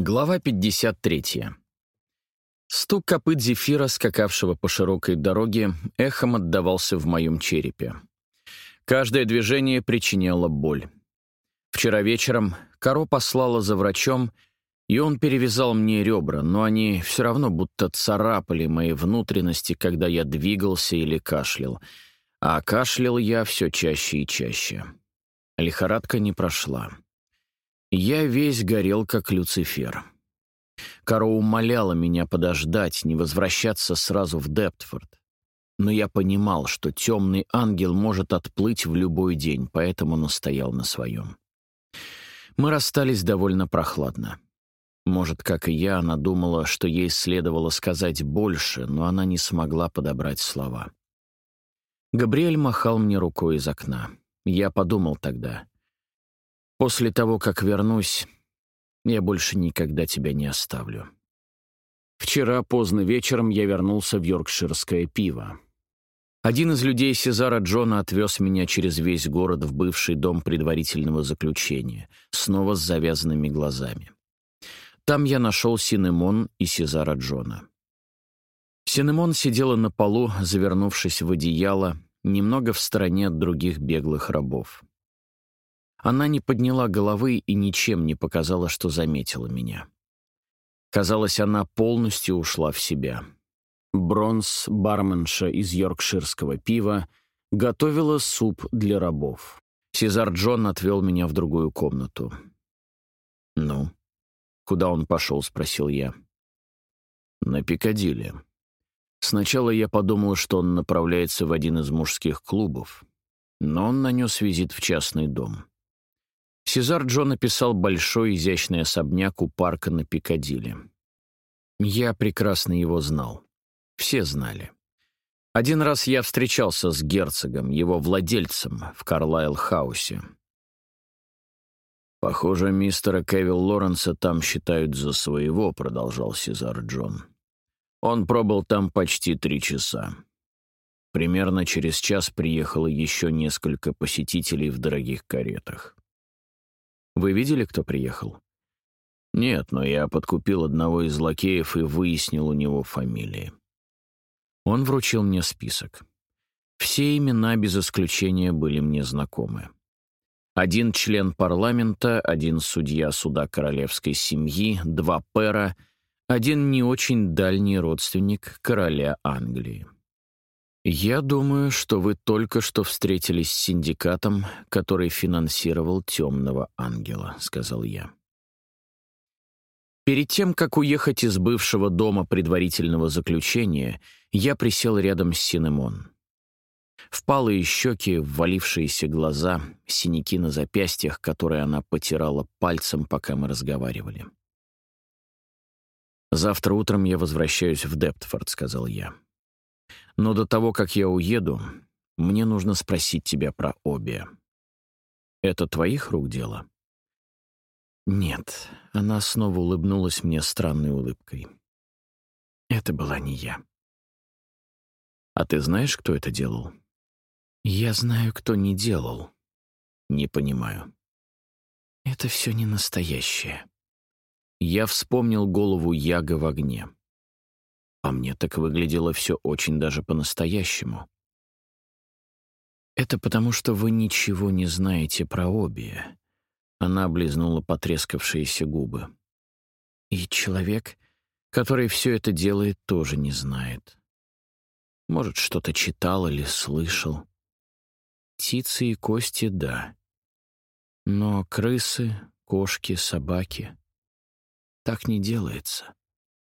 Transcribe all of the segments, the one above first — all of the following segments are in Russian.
Глава 53. Стук копыт Зефира, скакавшего по широкой дороге, эхом отдавался в моем черепе. Каждое движение причиняло боль. Вчера вечером Каро послала за врачом, и он перевязал мне ребра, но они все равно будто царапали мои внутренности, когда я двигался или кашлял. А кашлял я все чаще и чаще. Лихорадка не прошла. Я весь горел, как Люцифер. Каро умоляла меня подождать, не возвращаться сразу в Дептфорд. Но я понимал, что темный ангел может отплыть в любой день, поэтому настоял на своем. Мы расстались довольно прохладно. Может, как и я, она думала, что ей следовало сказать больше, но она не смогла подобрать слова. Габриэль махал мне рукой из окна. Я подумал тогда: после того, как вернусь, я больше никогда тебя не оставлю. Вчера поздно вечером я вернулся в Йоркширское пиво. Один из людей Сезара Джона отвез меня через весь город в бывший дом предварительного заключения, снова с завязанными глазами. Там я нашел Синемон и Сезара Джона. Синемон сидела на полу, завернувшись в одеяло, немного в стороне от других беглых рабов. Она не подняла головы и ничем не показала, что заметила меня. Казалось, она полностью ушла в себя. Бронс, барменша из йоркширского пива, готовила суп для рабов. Сезар Джон отвел меня в другую комнату. «Ну, куда он пошел?» — спросил я. «На Пикадилли. Сначала я подумал, что он направляется в один из мужских клубов, но он нанес визит в частный дом». Сезар Джон описал большой изящный особняк у парка на Пикадилли. Я прекрасно его знал. Все знали. Один раз я встречался с герцогом, его владельцем, в Карлайл-хаусе. «Похоже, мистера Кевилл Лоренса там считают за своего», — продолжал Сезар Джон. «Он пробыл там почти 3 часа. Примерно через час приехало еще несколько посетителей в дорогих каретах. Вы видели, кто приехал?» «Нет, но я подкупил одного из лакеев и выяснил у него фамилии». Он вручил мне список. Все имена без исключения были мне знакомы. Один член парламента, один судья суда королевской семьи, 2 пэра, один не очень дальний родственник короля Англии. «Я думаю, что вы только что встретились с синдикатом, который финансировал темного ангела», — сказал я. Перед тем, как уехать из бывшего дома предварительного заключения, я присел рядом с Синемон. Впалые щеки, ввалившиеся глаза, синяки на запястьях, которые она потирала пальцем, пока мы разговаривали. «Завтра утром я возвращаюсь в Дептфорд», — сказал я. «Но до того, как я уеду, мне нужно спросить тебя про Оби. Это твоих рук дело?» «Нет», — она снова улыбнулась мне странной улыбкой. «Это была не я». «А ты знаешь, кто это делал?» «Я знаю, кто не делал». «Не понимаю». «Это все не настоящее». Я вспомнил голову Яга в огне. А мне так выглядело все очень даже по-настоящему. «Это потому, что вы ничего не знаете про Оби». Она облизнула потрескавшиеся губы. «И человек, который все это делает, тоже не знает. Может, что-то читал или слышал. Птицы и кости — да. Но крысы, кошки, собаки — так не делается».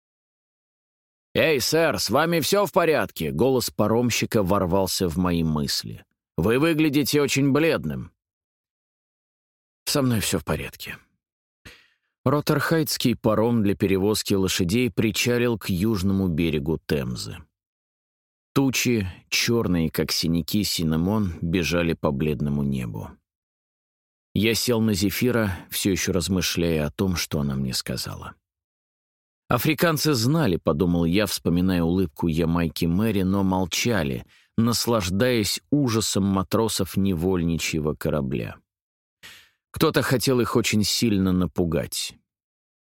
«Эй, сэр, с вами все в порядке?» — голос паромщика ворвался в мои мысли. «Вы выглядите очень бледным». «Со мной все в порядке». Роттерхайтский паром для перевозки лошадей причалил к южному берегу Темзы. Тучи, черные, как синяки Синемон, бежали по бледному небу. Я сел на Зефира, все еще размышляя о том, что она мне сказала. Африканцы знали, подумал я, вспоминая улыбку Ямайки Мэри, но молчали, наслаждаясь ужасом матросов невольничьего корабля. Кто-то хотел их очень сильно напугать.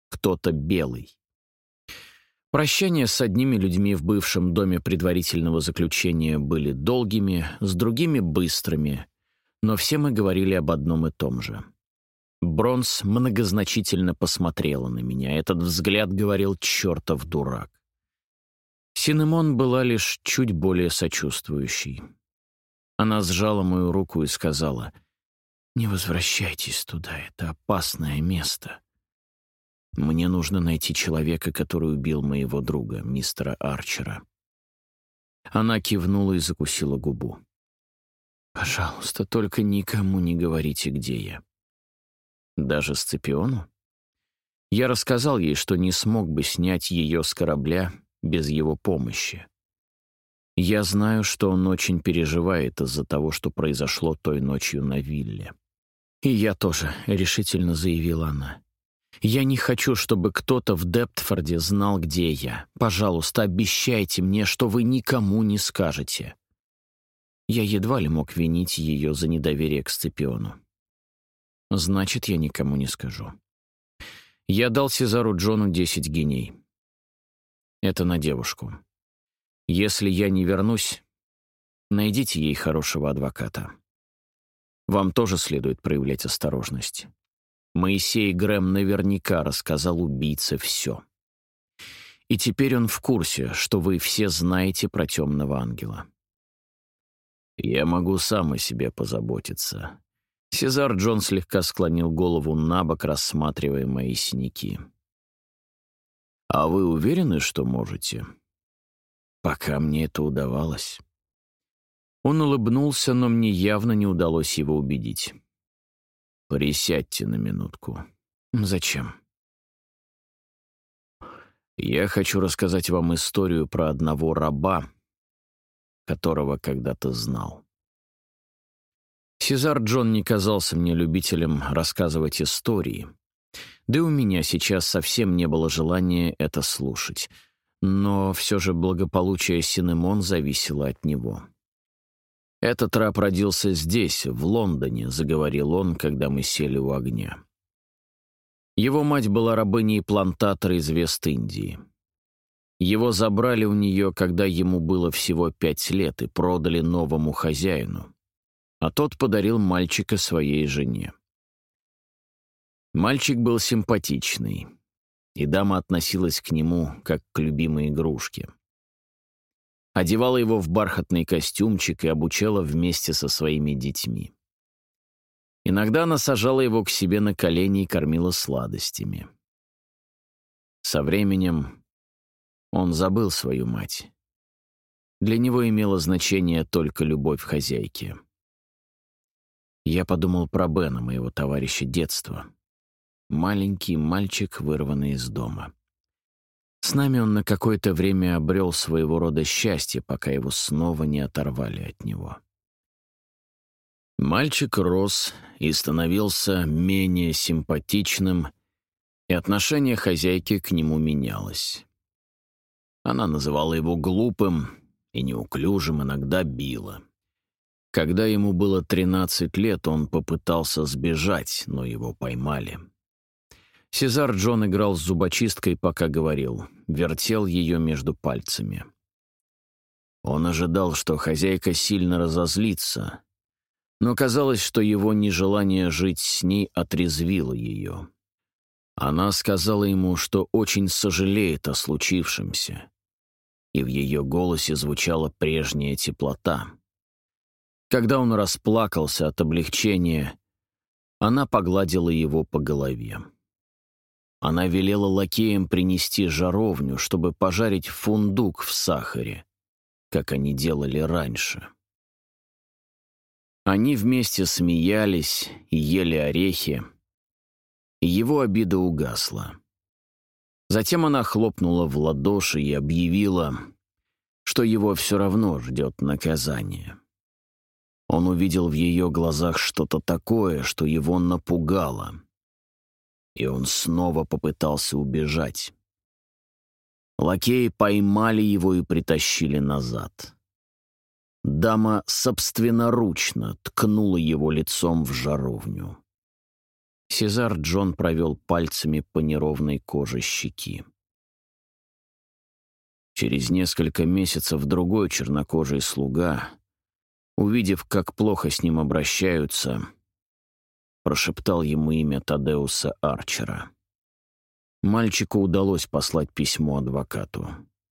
кто-то белый. Прощания с одними людьми в бывшем доме предварительного заключения были долгими, с другими — быстрыми, но все мы говорили об одном и том же. Бронс многозначительно посмотрела на меня. Этот взгляд говорил «чертов дурак». Синемон была лишь чуть более сочувствующей. Она сжала мою руку и сказала: «Не возвращайтесь туда, это опасное место. Мне нужно найти человека, который убил моего друга, мистера Арчера». Она кивнула и закусила губу. «Пожалуйста, только никому не говорите, где я». Даже Сципиону? Я рассказал ей, что не смог бы снять ее с корабля без его помощи. Я знаю, что он очень переживает из-за того, что произошло той ночью на вилле. «И я тоже», — решительно заявила она. «Я не хочу, чтобы кто-то в Дептфорде знал, где я. Пожалуйста, обещайте мне, что вы никому не скажете». Я едва ли мог винить ее за недоверие к Сципиону. Значит, я никому не скажу. Я дал Сезару Джону 10 гиней. Это на девушку. Если я не вернусь, найдите ей хорошего адвоката. Вам тоже следует проявлять осторожность. Моисей Грэм наверняка рассказал убийце все. И теперь он в курсе, что вы все знаете про темного ангела. Я могу сам о себе позаботиться. Сезар Джон слегка склонил голову набок, рассматривая мои синяки. «А вы уверены, что можете?» «Пока мне это удавалось». Он улыбнулся, но мне явно не удалось его убедить. «Присядьте на минутку». «Зачем?» «Я хочу рассказать вам историю про одного раба, которого когда-то знал». Сезар Джон не казался мне любителем рассказывать истории, да и у меня сейчас совсем не было желания это слушать, но все же благополучие Синемон зависело от него. «Этот раб родился здесь, в Лондоне», — заговорил он, когда мы сели у огня. Его мать была рабыней плантатора из Вест-Индии. Его забрали у нее, когда ему было всего 5 лет, и продали новому хозяину, а тот подарил мальчика своей жене. Мальчик был симпатичный, и дама относилась к нему как к любимой игрушке. Одевала его в бархатный костюмчик и обучала вместе со своими детьми. Иногда она сажала его к себе на колени и кормила сладостями. Со временем он забыл свою мать. Для него имело значение только любовь хозяйки. Я подумал про Бена, моего товарища детства. Маленький мальчик, вырванный из дома. С нами он на какое-то время обрел своего рода счастье, пока его снова не оторвали от него. Мальчик рос и становился менее симпатичным, и отношение хозяйки к нему менялось. Она называла его глупым и неуклюжим, иногда била. Когда ему было 13 лет, он попытался сбежать, но его поймали. Сезар Джон играл с зубочисткой, пока говорил, вертел ее между пальцами. Он ожидал, что хозяйка сильно разозлится, но казалось, что его нежелание жить с ней отрезвило ее. Она сказала ему, что очень сожалеет о случившемся, и в ее голосе звучала прежняя теплота. Когда он расплакался от облегчения, она погладила его по голове. Она велела лакеям принести жаровню, чтобы пожарить фундук в сахаре, как они делали раньше. Они вместе смеялись и ели орехи, и его обида угасла. Затем она хлопнула в ладоши и объявила, что его все равно ждет наказание. Он увидел в ее глазах что-то такое, что его напугало, и он снова попытался убежать. Лакеи поймали его и притащили назад. Дама собственноручно ткнула его лицом в жаровню. Сезар Джон провел пальцами по неровной коже щеки. Через несколько месяцев другой чернокожий слуга, увидев, как плохо с ним обращаются, прошептал ему имя Тадеуса Арчера. Мальчику удалось послать письмо адвокату.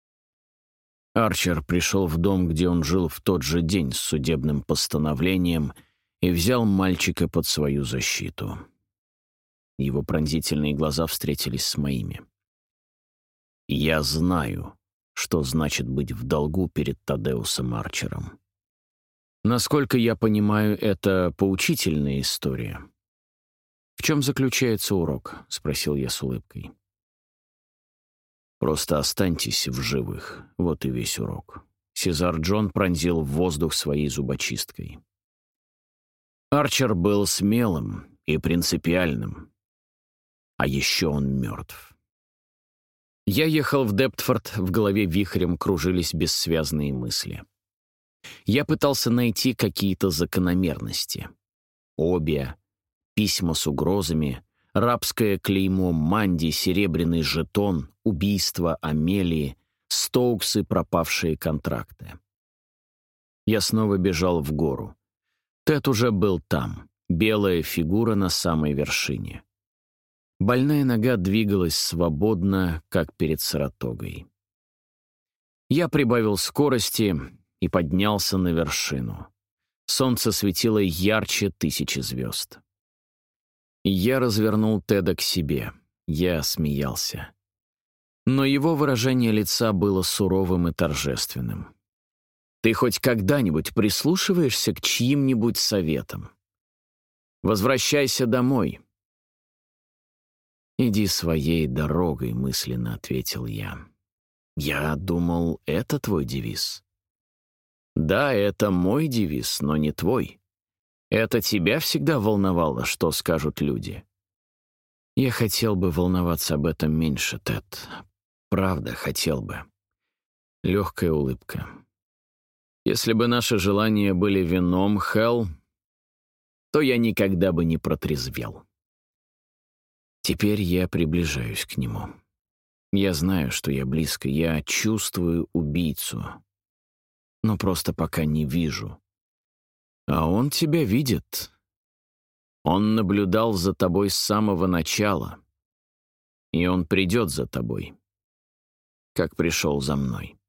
Арчер пришел в дом, где он жил в тот же день с судебным постановлением, и взял мальчика под свою защиту. Его пронзительные глаза встретились с моими. «Я знаю, что значит быть в долгу перед Тадеусом Арчером. Насколько я понимаю, это поучительная история». «В чем заключается урок?» — спросил я с улыбкой. «Просто останьтесь в живых. Вот и весь урок». Сезар Джон пронзил в воздух своей зубочисткой. Арчер был смелым и принципиальным. А еще он мертв. Я ехал в Дептфорд, в голове вихрем кружились бессвязные мысли. Я пытался найти какие-то закономерности. Обия, письма с угрозами, рабское клеймо Манди, серебряный жетон, убийство Амелии, Стоуксы, пропавшие контракты. Я снова бежал в гору. Тед уже был там, белая фигура на самой вершине. Больная нога двигалась свободно, как перед Саратогой. Я прибавил скорости и поднялся на вершину. Солнце светило ярче 1000 звезд. Я развернул Теда к себе. Я смеялся. Но его выражение лица было суровым и торжественным. «Ты хоть когда-нибудь прислушиваешься к чьим-нибудь советам? Возвращайся домой». «Иди своей дорогой», — мысленно ответил я. «Я думал, это твой девиз». «Да, это мой девиз, но не твой. Это тебя всегда волновало, что скажут люди». «Я хотел бы волноваться об этом меньше, Тед. Правда, хотел бы». Легкая улыбка. «Если бы наши желания были вином, Хелл, то я никогда бы не протрезвел». Теперь я приближаюсь к нему. Я знаю, что я близко, я чувствую убийцу, но просто пока не вижу. А он тебя видит. Он наблюдал за тобой с самого начала, и он придет за тобой, как пришел за мной.